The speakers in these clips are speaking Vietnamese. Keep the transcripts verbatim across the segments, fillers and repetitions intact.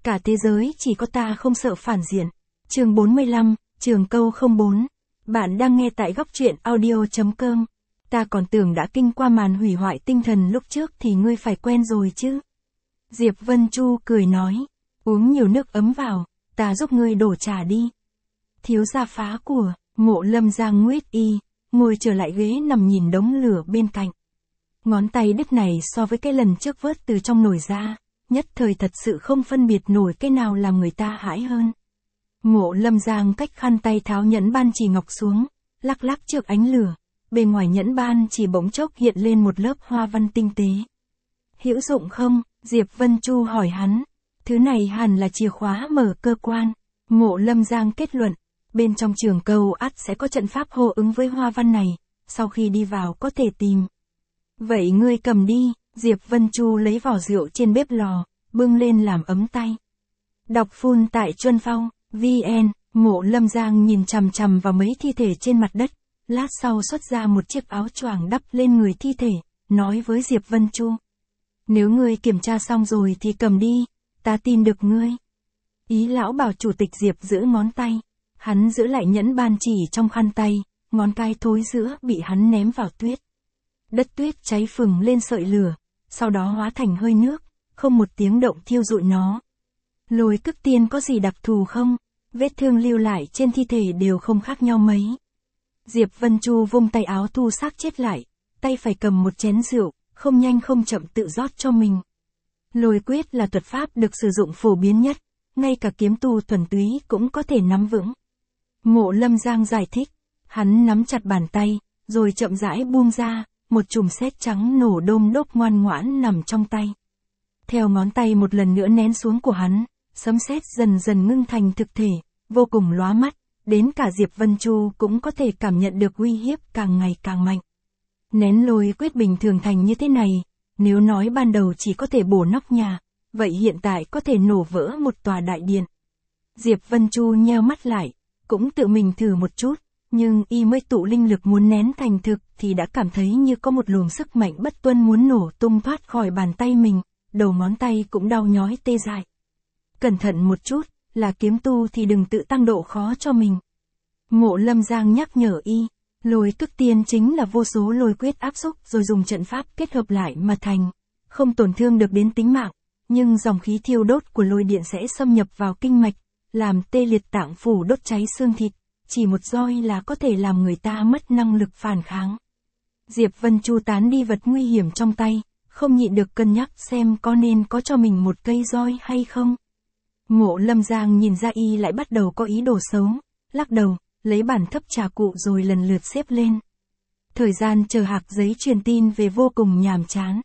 Cả thế giới chỉ có ta không sợ phản diện. Chương bốn mươi lăm, Trường câu không bốn. Bạn đang nghe tại góc truyện audio.com. Ta còn tưởng đã kinh qua màn hủy hoại tinh thần lúc trước thì ngươi phải quen rồi chứ. Diệp Vân Chu cười nói. Uống nhiều nước ấm vào, ta giúp ngươi đổ trà đi. Thiếu gia phá của, Mộ Lâm Giang nguyết y, ngồi trở lại ghế nằm nhìn đống lửa bên cạnh. Ngón tay đứt này so với cái lần trước vớt từ trong nồi ra, nhất thời thật sự không phân biệt nổi cái nào làm người ta hãi hơn. Mộ Lâm Giang cách khăn tay tháo nhẫn ban chỉ ngọc xuống, lắc lắc trước ánh lửa, bên ngoài nhẫn ban chỉ bỗng chốc hiện lên một lớp hoa văn tinh tế. Hữu dụng không? Diệp Vân Chu hỏi hắn. Thứ này hẳn là chìa khóa mở cơ quan. Mộ Lâm Giang kết luận, bên trong trường câu ắt sẽ có trận pháp hô ứng với hoa văn này, sau khi đi vào có thể tìm. Vậy ngươi cầm đi. Diệp Vân Chu lấy vỏ rượu trên bếp lò, bưng lên làm ấm tay. Đọc phun tại Chuân Phong, vn, Mộ Lâm Giang nhìn chằm chằm vào mấy thi thể trên mặt đất, lát sau xuất ra một chiếc áo choàng đắp lên người thi thể, nói với Diệp Vân Chu. Nếu ngươi kiểm tra xong rồi thì cầm đi, ta tin được ngươi. Ý lão bảo chủ tịch Diệp giữ ngón tay, hắn giữ lại nhẫn ban chỉ trong khăn tay, ngón cái thối giữa bị hắn ném vào tuyết. Đất tuyết cháy phừng lên sợi lửa, sau đó hóa thành hơi nước, không một tiếng động thiêu rụi nó. Lôi Cức Tiên có gì đặc thù không? Vết thương lưu lại trên thi thể đều không khác nhau mấy. Diệp Vân Chu vung tay áo thu xác chết lại, tay phải cầm một chén rượu, không nhanh không chậm tự rót cho mình. Lôi quyết là thuật pháp được sử dụng phổ biến nhất, ngay cả kiếm tu thuần túy cũng có thể nắm vững. Mộ Lâm Giang giải thích, hắn nắm chặt bàn tay, rồi chậm rãi buông ra, một chùm sét trắng nổ đôm đốp ngoan ngoãn nằm trong tay. Theo ngón tay một lần nữa nén xuống của hắn, sấm sét dần dần ngưng thành thực thể, vô cùng lóa mắt, đến cả Diệp Vân Chu cũng có thể cảm nhận được uy hiếp càng ngày càng mạnh. Nén lôi quyết bình thường thành như thế này, nếu nói ban đầu chỉ có thể bổ nóc nhà, vậy hiện tại có thể nổ vỡ một tòa đại điện. Diệp Vân Chu nheo mắt lại, cũng tự mình thử một chút, nhưng y mới tụ linh lực muốn nén thành thực thì đã cảm thấy như có một luồng sức mạnh bất tuân muốn nổ tung thoát khỏi bàn tay mình, đầu ngón tay cũng đau nhói tê dại. Cẩn thận một chút, là kiếm tu thì đừng tự tăng độ khó cho mình. Mộ Lâm Giang nhắc nhở y, Lôi Cức Tiên chính là vô số lôi quyết áp xúc rồi dùng trận pháp kết hợp lại mà thành, không tổn thương được đến tính mạng, nhưng dòng khí thiêu đốt của lôi điện sẽ xâm nhập vào kinh mạch, làm tê liệt tạng phủ đốt cháy xương thịt, chỉ một roi là có thể làm người ta mất năng lực phản kháng. Diệp Vân Chu tán đi vật nguy hiểm trong tay, không nhịn được cân nhắc xem có nên có cho mình một cây roi hay không. Mộ Lâm Giang nhìn ra y lại bắt đầu có ý đồ xấu, lắc đầu, lấy bản thấp trà cụ rồi lần lượt xếp lên. Thời gian chờ hạc giấy truyền tin về vô cùng nhàm chán.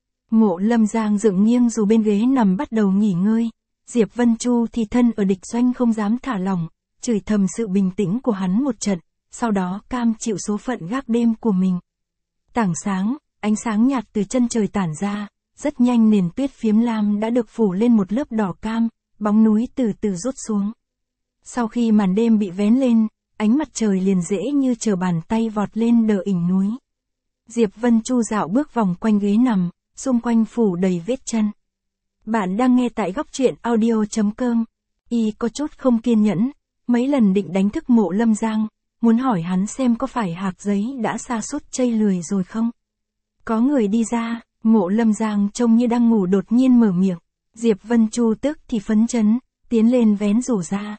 Mộ Lâm Giang dựng nghiêng dù bên ghế nằm bắt đầu nghỉ ngơi, Diệp Vân Chu thì thân ở địch doanh không dám thả lỏng, chửi thầm sự bình tĩnh của hắn một trận, sau đó cam chịu số phận gác đêm của mình. Tảng sáng, ánh sáng nhạt từ chân trời tản ra, rất nhanh nền tuyết phiếm lam đã được phủ lên một lớp đỏ cam, bóng núi từ từ rút xuống. Sau khi màn đêm bị vén lên, ánh mặt trời liền dễ như trở bàn tay vọt lên đờ ỉnh núi. Diệp Vân Chu dạo bước vòng quanh ghế nằm, xung quanh phủ đầy vết chân. Bạn đang nghe tại góc truyện audio.com. Y có chút không kiên nhẫn, mấy lần định đánh thức Mộ Lâm Giang, muốn hỏi hắn xem có phải hạc giấy đã sa sút chây lười rồi không. Có người đi ra, Mộ Lâm Giang trông như đang ngủ đột nhiên mở miệng. Diệp Vân Chu tức thì phấn chấn, tiến lên vén rủ ra.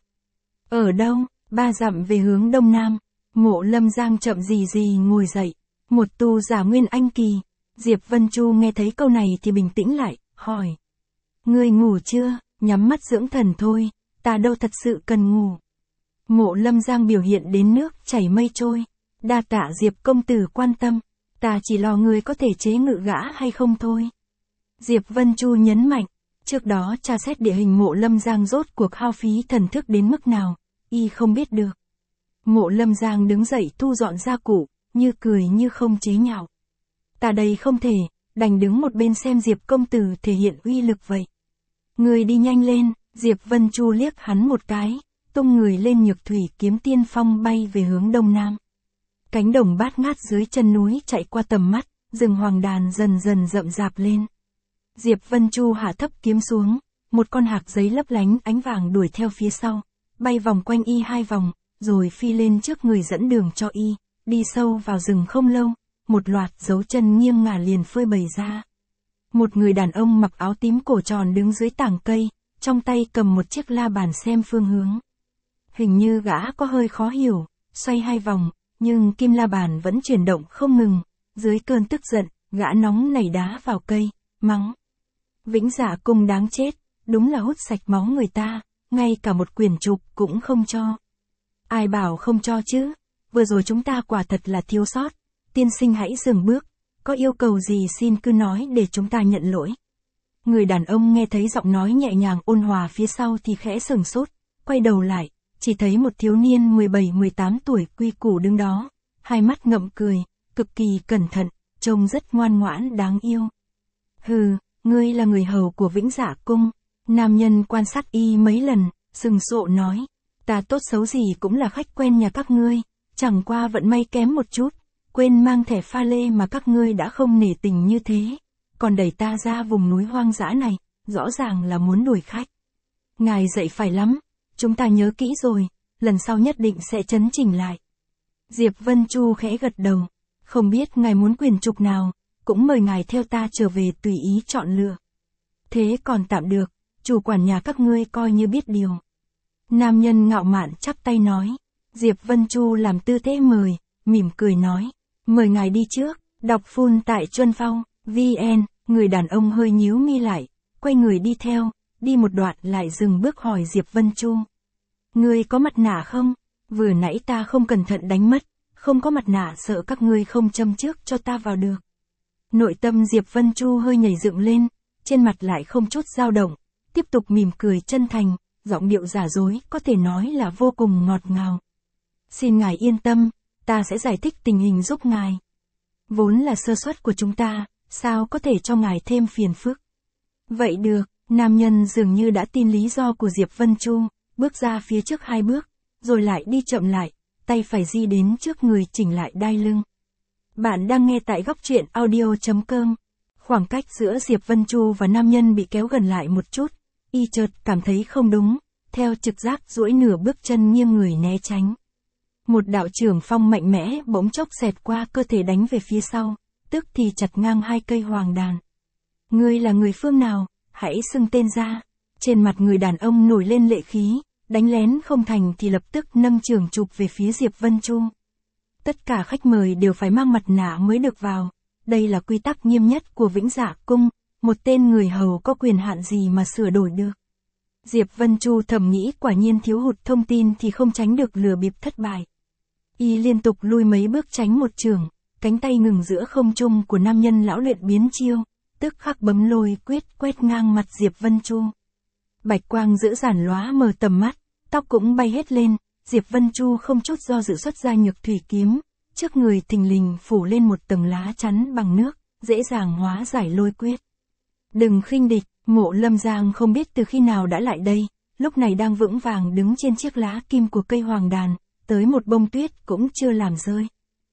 Ở đâu? Ba dặm về hướng đông nam. Mộ Lâm Giang chậm gì gì ngồi dậy. Một tu giả nguyên anh kỳ. Diệp Vân Chu nghe thấy câu này thì bình tĩnh lại, hỏi. Ngươi ngủ chưa? Nhắm mắt dưỡng thần thôi, ta đâu thật sự cần ngủ. Mộ Lâm Giang biểu hiện đến nước chảy mây trôi. Đa tạ Diệp công tử quan tâm, ta chỉ lo ngươi có thể chế ngự gã hay không thôi. Diệp Vân Chu nhấn mạnh. Trước đó tra xét địa hình Mộ Lâm Giang rốt cuộc hao phí thần thức đến mức nào, y không biết được. Mộ Lâm Giang đứng dậy thu dọn gia cụ, như cười như không chế nhạo. Ta đây không thể, đành đứng một bên xem Diệp công tử thể hiện uy lực vậy. Người đi nhanh lên, Diệp Vân Chu liếc hắn một cái, tung người lên Nhược Thủy Kiếm Tiên Phong bay về hướng đông nam. Cánh đồng bát ngát dưới chân núi chạy qua tầm mắt, rừng hoàng đàn dần dần rậm rạp lên. Diệp Vân Chu hạ thấp kiếm xuống, một con hạc giấy lấp lánh ánh vàng đuổi theo phía sau, bay vòng quanh y hai vòng, rồi phi lên trước người dẫn đường cho y, đi sâu vào rừng không lâu, một loạt dấu chân nghiêng ngả liền phơi bày ra. Một người đàn ông mặc áo tím cổ tròn đứng dưới tảng cây, trong tay cầm một chiếc la bàn xem phương hướng. Hình như gã có hơi khó hiểu, xoay hai vòng, nhưng kim la bàn vẫn chuyển động không ngừng, dưới cơn tức giận, gã nóng nảy đá vào cây, mắng. Vĩnh Dạ Cung đáng chết, đúng là hút sạch máu người ta, ngay cả một quyển trục cũng không cho. Ai bảo không cho chứ, vừa rồi chúng ta quả thật là thiếu sót, tiên sinh hãy dừng bước, có yêu cầu gì xin cứ nói để chúng ta nhận lỗi. Người đàn ông nghe thấy giọng nói nhẹ nhàng ôn hòa phía sau thì khẽ sửng sốt, quay đầu lại, chỉ thấy một thiếu niên mười bảy mười tám tuổi quy củ đứng đó, hai mắt ngậm cười, cực kỳ cẩn thận, trông rất ngoan ngoãn đáng yêu. Hừ, ngươi là người hầu của Vĩnh Dạ Cung. Nam nhân quan sát y mấy lần, sừng sộ nói, ta tốt xấu gì cũng là khách quen nhà các ngươi, chẳng qua vận may kém một chút, quên mang thẻ pha lê mà các ngươi đã không nể tình như thế, còn đẩy ta ra vùng núi hoang dã này, rõ ràng là muốn đuổi khách. Ngài dạy phải lắm, chúng ta nhớ kỹ rồi, lần sau nhất định sẽ chấn chỉnh lại. Diệp Vân Chu khẽ gật đầu, không biết ngài muốn quyền trục nào, cũng mời ngài theo ta trở về tùy ý chọn lựa. Thế còn tạm được, chủ quản nhà các ngươi coi như biết điều. Nam nhân ngạo mạn chắp tay nói, Diệp Vân Chu làm tư thế mời, mỉm cười nói, mời ngài đi trước, đọc full tại Chuân Phong, vn, người đàn ông hơi nhíu mi lại, quay người đi theo, đi một đoạn lại dừng bước hỏi Diệp Vân Chu. Ngươi có mặt nạ không? Vừa nãy ta không cẩn thận đánh mất, không có mặt nạ sợ các ngươi không châm trước cho ta vào được. Nội tâm Diệp Vân Chu hơi nhảy dựng lên, trên mặt lại không chút dao động, tiếp tục mỉm cười chân thành, giọng điệu giả dối có thể nói là vô cùng ngọt ngào. Xin ngài yên tâm, ta sẽ giải thích tình hình giúp ngài. Vốn là sơ suất của chúng ta, sao có thể cho ngài thêm phiền phức. Vậy được, nam nhân dường như đã tin lý do của Diệp Vân Chu, bước ra phía trước hai bước, rồi lại đi chậm lại, tay phải di đến trước người chỉnh lại đai lưng. Bạn đang nghe tại góc truyện audio chấm com. Khoảng cách giữa Diệp Vân Chu và nam nhân bị kéo gần lại một chút, y chợt cảm thấy không đúng, theo trực giác duỗi nửa bước chân nghiêng người né tránh. Một đạo chưởng phong mạnh mẽ bỗng chốc xẹt qua cơ thể đánh về phía sau, tức thì chặt ngang hai cây hoàng đàn. Ngươi là người phương nào, hãy xưng tên ra. Trên mặt người đàn ông nổi lên lệ khí, đánh lén không thành thì lập tức nâng chưởng chụp về phía Diệp Vân Chu. Tất cả khách mời đều phải mang mặt nạ mới được vào. Đây là quy tắc nghiêm nhất của Vĩnh Dạ Cung, một tên người hầu có quyền hạn gì mà sửa đổi được. Diệp Vân Chu thầm nghĩ quả nhiên thiếu hụt thông tin thì không tránh được lừa bịp thất bại. Y liên tục lui mấy bước tránh một chưởng, cánh tay ngừng giữa không trung của nam nhân lão luyện biến chiêu, tức khắc bấm lôi quyết quét ngang mặt Diệp Vân Chu. Bạch quang dữ dản lóa mờ tầm mắt, tóc cũng bay hết lên, Diệp Vân Chu không chút do dự xuất ra nhược thủy kiếm, trước người thình lình phủ lên một tầng lá chắn bằng nước, dễ dàng hóa giải lôi quyết. Đừng khinh địch, Mộ Lâm Giang không biết từ khi nào đã lại đây, lúc này đang vững vàng đứng trên chiếc lá kim của cây hoàng đàn, tới một bông tuyết cũng chưa làm rơi.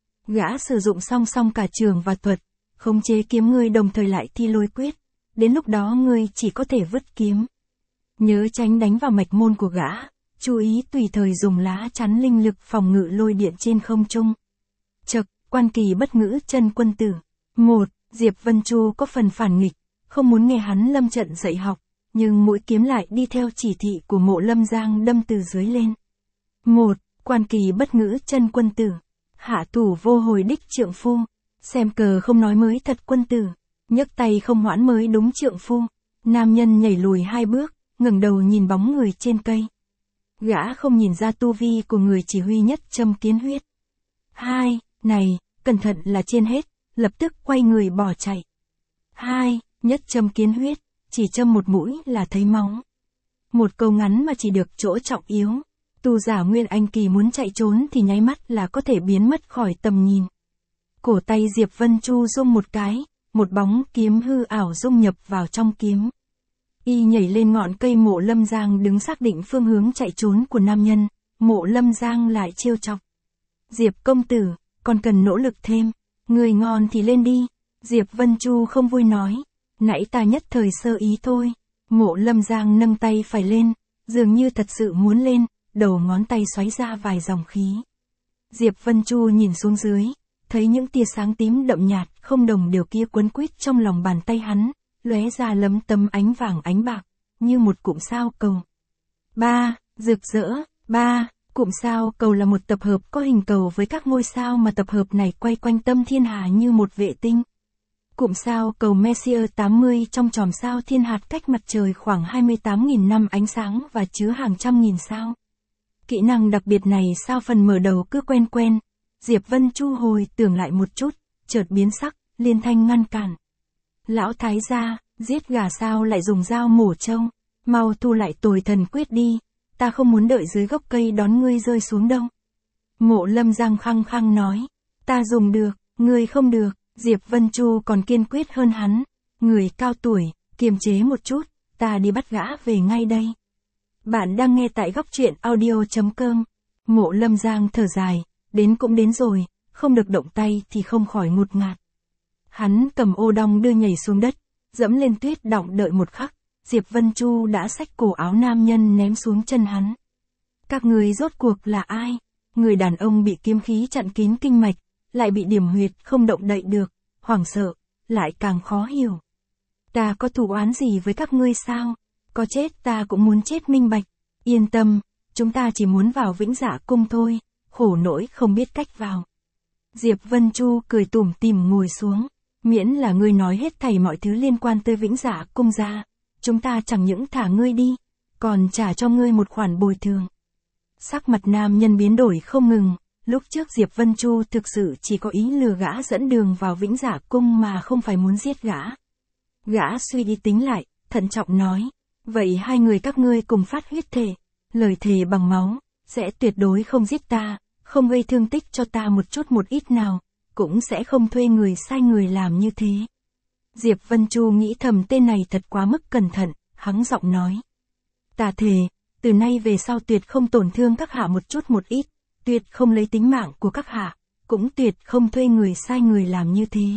Gã sử dụng song song cả trường và thuật, khống chế kiếm ngươi đồng thời lại thi lôi quyết, đến lúc đó ngươi chỉ có thể vứt kiếm. Nhớ tránh đánh vào mạch môn của gã, chú ý tùy thời dùng lá chắn linh lực phòng ngự lôi điện trên không trung. Chậc, quan kỳ bất ngữ chân quân tử. Một, Diệp Vân Chu có phần phản nghịch, không muốn nghe hắn lâm trận dạy học, nhưng mũi kiếm lại đi theo chỉ thị của Mộ Lâm Giang đâm từ dưới lên. Một, quan kỳ bất ngữ chân quân tử. Hạ thủ vô hồi đích trượng phu. Xem cờ không nói mới thật quân tử. Nhấc tay không hoãn mới đúng trượng phu. Nam nhân nhảy lùi hai bước, ngẩng đầu nhìn bóng người trên cây. Gã không nhìn ra tu vi của người chỉ huy nhất châm kiến huyết. Hai, này, cẩn thận là trên hết, lập tức quay người bỏ chạy. Hai, nhất châm kiến huyết, chỉ châm một mũi là thấy máu. Một câu ngắn mà chỉ được chỗ trọng yếu. Tu giả Nguyên Anh Kỳ muốn chạy trốn thì nháy mắt là có thể biến mất khỏi tầm nhìn. Cổ tay Diệp Vân Chu rung một cái, một bóng kiếm hư ảo dung nhập vào trong kiếm. Y nhảy lên ngọn cây Mộ Lâm Giang đứng xác định phương hướng chạy trốn của nam nhân, Mộ Lâm Giang lại trêu chọc. Diệp công tử, còn cần nỗ lực thêm, người ngon thì lên đi. Diệp Vân Chu không vui nói, nãy ta nhất thời sơ ý thôi. Mộ Lâm Giang nâng tay phải lên, dường như thật sự muốn lên, đầu ngón tay xoáy ra vài dòng khí. Diệp Vân Chu nhìn xuống dưới, thấy những tia sáng tím đậm nhạt, không đồng đều kia quấn quýt trong lòng bàn tay hắn, lóe ra lấm tấm ánh vàng ánh bạc, như một cụm sao cầu. Ba, rực rỡ, ba, cụm sao cầu là một tập hợp có hình cầu với các ngôi sao mà tập hợp này quay quanh tâm thiên hà như một vệ tinh. Cụm sao cầu Messier tám mươi trong chòm sao thiên hạt cách mặt trời khoảng hai mươi tám nghìn năm ánh sáng và chứa hàng trăm nghìn sao. Kỹ năng đặc biệt này sao phần mở đầu cứ quen quen, Diệp Vân Chu hồi tưởng lại một chút, chợt biến sắc, liên thanh ngăn cản. Lão thái gia, giết gà sao lại dùng dao mổ trâu, mau thu lại tồi thần quyết đi, ta không muốn đợi dưới gốc cây đón ngươi rơi xuống đâu. Mộ Lâm Giang khăng khăng nói, ta dùng được, ngươi không được. Diệp Vân Chu còn kiên quyết hơn hắn, người cao tuổi, kiềm chế một chút, ta đi bắt gã về ngay đây. Bạn đang nghe tại góc truyện audio chấm com. Mộ Lâm Giang thở dài, đến cũng đến rồi, không được động tay thì không khỏi ngột ngạt. Hắn cầm ô đong đưa nhảy xuống đất, dẫm lên tuyết đọng đợi một khắc, Diệp Vân Chu đã xách cổ áo nam nhân ném xuống chân hắn. Các người rốt cuộc là ai? Người đàn ông bị kiếm khí chặn kín kinh mạch, lại bị điểm huyệt không động đậy được, hoảng sợ, lại càng khó hiểu. Ta có thù oán gì với các ngươi sao? Có chết ta cũng muốn chết minh bạch. Yên tâm, chúng ta chỉ muốn vào Vĩnh Dạ Cung thôi, khổ nỗi không biết cách vào. Diệp Vân Chu cười tủm tỉm ngồi xuống, miễn là ngươi nói hết thảy mọi thứ liên quan tới Vĩnh Dạ Cung ra, chúng ta chẳng những thả ngươi đi, còn trả cho ngươi một khoản bồi thường. Sắc mặt nam nhân biến đổi không ngừng. Lúc trước Diệp Vân Chu thực sự chỉ có ý lừa gã dẫn đường vào Vĩnh Dạ Cung mà không phải muốn giết gã. Gã suy đi tính lại, thận trọng nói, vậy hai người các ngươi cùng phát huyết thề, lời thề bằng máu, sẽ tuyệt đối không giết ta, không gây thương tích cho ta một chút một ít nào, cũng sẽ không thuê người sai người làm như thế. Diệp Vân Chu nghĩ thầm tên này thật quá mức cẩn thận, hắng giọng nói. Ta thề, từ nay về sau tuyệt không tổn thương các hạ một chút một ít. Tuyệt không lấy tính mạng của các hạ, cũng tuyệt không thuê người sai người làm như thế.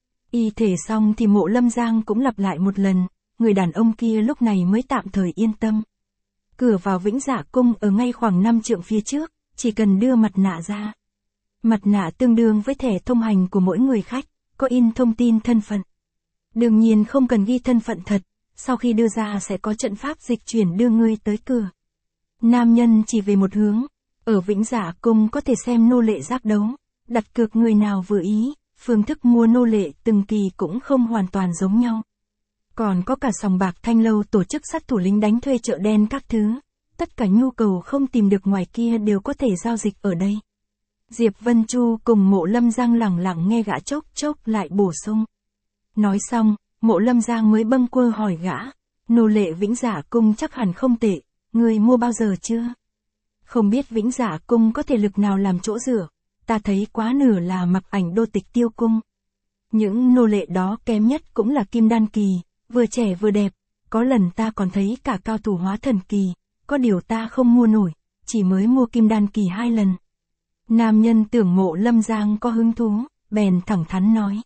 Y thể xong thì Mộ Lâm Giang cũng lặp lại một lần, người đàn ông kia lúc này mới tạm thời yên tâm. Cửa vào Vĩnh Dạ Cung ở ngay khoảng năm trượng phía trước, chỉ cần đưa mặt nạ ra. Mặt nạ tương đương với thẻ thông hành của mỗi người khách, có in thông tin thân phận. Đương nhiên không cần ghi thân phận thật, sau khi đưa ra sẽ có trận pháp dịch chuyển đưa ngươi tới cửa. Nam nhân chỉ về một hướng. Ở Vĩnh Dạ Cung có thể xem nô lệ giác đấu, đặt cược người nào vừa ý, phương thức mua nô lệ từng kỳ cũng không hoàn toàn giống nhau. Còn có cả sòng bạc Thanh Lâu tổ chức sát thủ lính đánh thuê chợ đen các thứ, tất cả nhu cầu không tìm được ngoài kia đều có thể giao dịch ở đây. Diệp Vân Chu cùng Mộ Lâm Giang lẳng lặng nghe gã chốc chốc lại bổ sung. Nói xong, Mộ Lâm Giang mới bâng quơ hỏi gã, nô lệ Vĩnh Dạ Cung chắc hẳn không tệ, người mua bao giờ chưa? Không biết Vĩnh Dạ Cung có thể lực nào làm chỗ dựa, ta thấy quá nửa là mặc ảnh đô tịch Tiêu Cung. Những nô lệ đó kém nhất cũng là kim đan kỳ, vừa trẻ vừa đẹp, có lần ta còn thấy cả cao thủ hóa thần kỳ, có điều ta không mua nổi, chỉ mới mua kim đan kỳ hai lần. Nam nhân tưởng Mộ Lâm Giang có hứng thú, bèn thẳng thắn nói.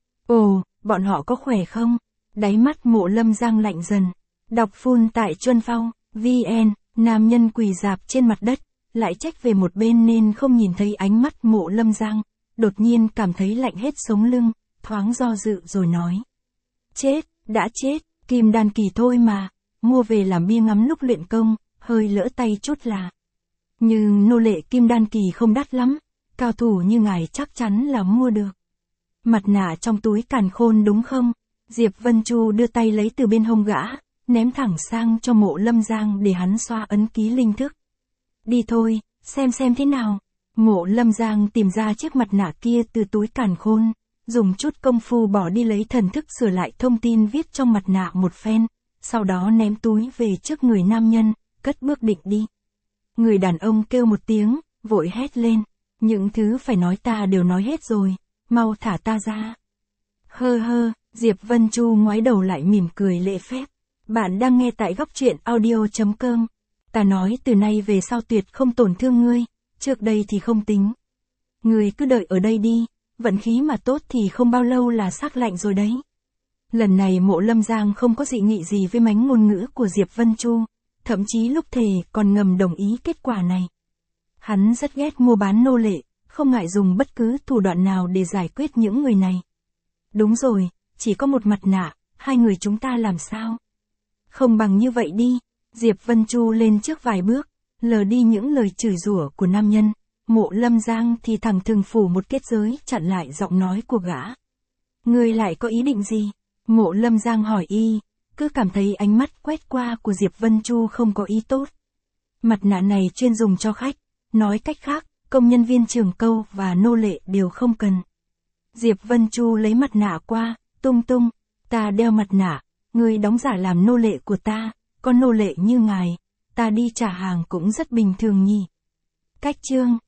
Ồ, bọn họ có khỏe không? Đáy mắt Mộ Lâm Giang lạnh dần. Đọc full tại Chuân Phong, vn. Nam nhân quỳ rạp trên mặt đất, lại trách về một bên nên không nhìn thấy ánh mắt Mộ Lâm Giang, đột nhiên cảm thấy lạnh hết sống lưng, thoáng do dự rồi nói. Chết, đã chết, kim đan kỳ thôi mà, mua về làm bia ngắm lúc luyện công, hơi lỡ tay chút là. Nhưng nô lệ kim đan kỳ không đắt lắm, cao thủ như ngài chắc chắn là mua được. Mặt nạ trong túi càn khôn đúng không? Diệp Vân Chu đưa tay lấy từ bên hông gã, ném thẳng sang cho Mộ Lâm Giang để hắn xoa ấn ký linh thức. Đi thôi, xem xem thế nào. Mộ Lâm Giang tìm ra chiếc mặt nạ kia từ túi càn khôn, dùng chút công phu bỏ đi lấy thần thức sửa lại thông tin viết trong mặt nạ một phen, sau đó ném túi về trước người nam nhân, cất bước định đi. Người đàn ông kêu một tiếng, vội hét lên, những thứ phải nói ta đều nói hết rồi, mau thả ta ra. Hơ hơ, Diệp Vân Chu ngoái đầu lại mỉm cười lễ phép. Bạn đang nghe tại góc truyện audio chấm com. Ta nói từ nay về sau tuyệt không tổn thương ngươi, trước đây thì không tính. Ngươi cứ đợi ở đây đi, vận khí mà tốt thì không bao lâu là xác lạnh rồi đấy. Lần này Mộ Lâm Giang không có dị nghị gì với mánh ngôn ngữ của Diệp Vân Chu, thậm chí lúc thề còn ngầm đồng ý kết quả này. Hắn rất ghét mua bán nô lệ, không ngại dùng bất cứ thủ đoạn nào để giải quyết những người này. Đúng rồi, chỉ có một mặt nạ, hai người chúng ta làm sao? Không bằng như vậy đi, Diệp Vân Chu lên trước vài bước, lờ đi những lời chửi rủa của nam nhân. Mộ Lâm Giang thì thẳng thừng phủ một kết giới chặn lại giọng nói của gã. Ngươi lại có ý định gì? Mộ Lâm Giang hỏi y, cứ cảm thấy ánh mắt quét qua của Diệp Vân Chu không có ý tốt. Mặt nạ này chuyên dùng cho khách, nói cách khác, công nhân viên Trường Câu và nô lệ đều không cần. Diệp Vân Chu lấy mặt nạ qua, tung tung, ta đeo mặt nạ, ngươi đóng giả làm nô lệ của ta, con nô lệ như ngài, ta đi trả hàng cũng rất bình thường nhỉ. Cách chương